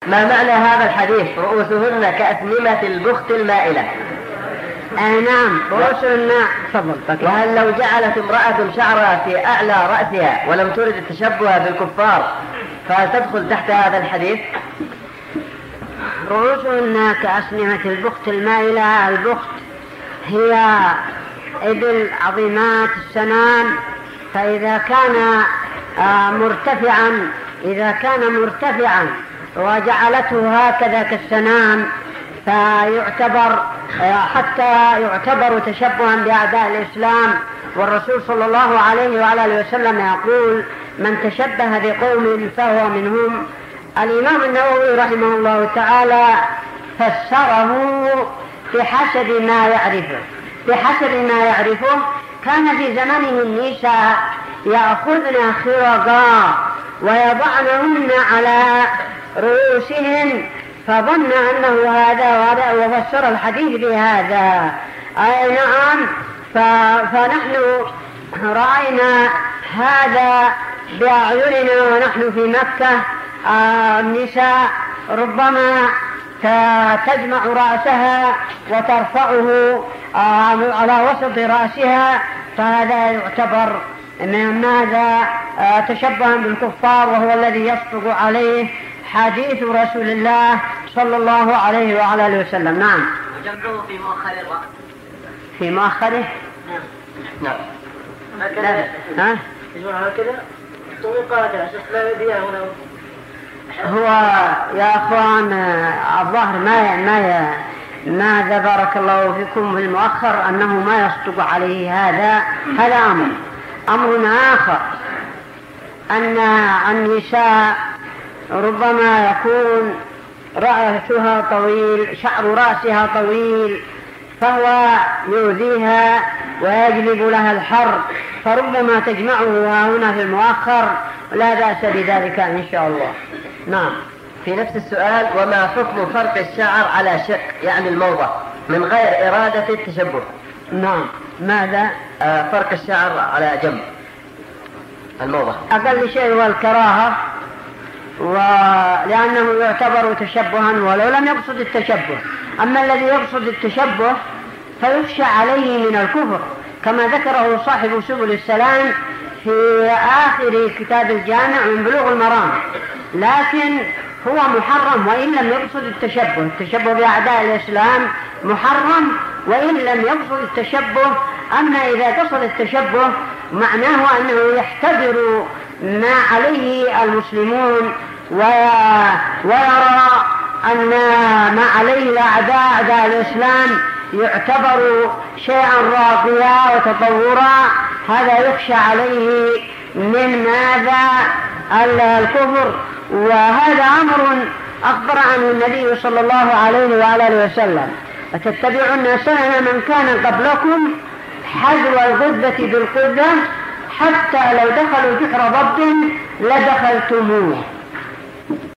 ما معنى هذا الحديث رؤوسهن كأثنمة البخت المائلة؟ نعم رؤوس الناء. تفضل. وهل لو جعلت امرأة شعرها في أعلى رأسها ولم ترد التشبه بالكفار فهل تدخل تحت هذا الحديث؟ رؤوسهن كأسنمة البخت المائلة. البخت هي إبل عظيمات السنام، فإذا كان مرتفعا وجعلته هكذا كالسنام حتى يعتبر تشبها بأعداء الإسلام. والرسول صلى الله عليه وعلى آله وسلم يقول: من تشبه بقوم فهو منهم. الإمام النووي رحمه الله تعالى فسره بحسب ما يعرفه. كان في زمنه النساء يأخذن خرقا ويضعنهن على رؤوسهن، فظن أنه هذا وفسر الحديث بهذا. أي نعم. فنحن رأينا هذا بأعيننا ونحن في مكة. النساء ربما تجمع رأسها وترفعه على وسط رأسها، فهذا يعتبر من ماذا تشبها بالكفار، وهو الذي يصدق عليه حديث رسول الله صلى الله عليه وعلى آله وسلم. نعم. جمعه في مؤخر الرأس. في مؤخره؟ نعم. ها؟ هكذا طريقات لا يديها هنا. هو يا أخوان الظاهر ماذا بارك الله فيكم في المؤخر أنه ما يصدق عليه هذا أمر آخر، أن النساء ربما يكون رأسها طويل، شعر رأسها طويل، فهو يؤذيها ويجلب لها الحر، فربما تجمعه هنا في المؤخر، لا بأس بذلك إن شاء الله. نعم. في نفس السؤال: وما حكم فرق الشعر على شق يعني الموضة من غير إرادة التشبه؟ نعم. ماذا؟ فرق الشعر على جنب الموضة أقل شيء هو الكراهة، لأنه يعتبر تشبها ولو لم يقصد التشبه. أما الذي يقصد التشبه فيخشى عليه من الكفر، كما ذكره صاحب سبل السلام في آخر كتاب الجامع من بلوغ المرام. لكن هو محرم وإن لم يقصد التشبه بأعداء الإسلام محرم وإن لم يقصد التشبه. أما إذا قصد التشبه معناه أنه يحتذر ما عليه المسلمون ويرى أن ما عليه أعداء الإسلام يعتبر شيئا راقيا وتطورا، هذا يخشى عليه من ماذا؟ الكفر. وهذا أمر أخبر عنه النبي صلى الله عليه وعلى آله وسلم: أتتبعون سنن من كان قبلكم حذو القذة بالقذة حتى لو دخلوا جحر ضب لدخلتموه.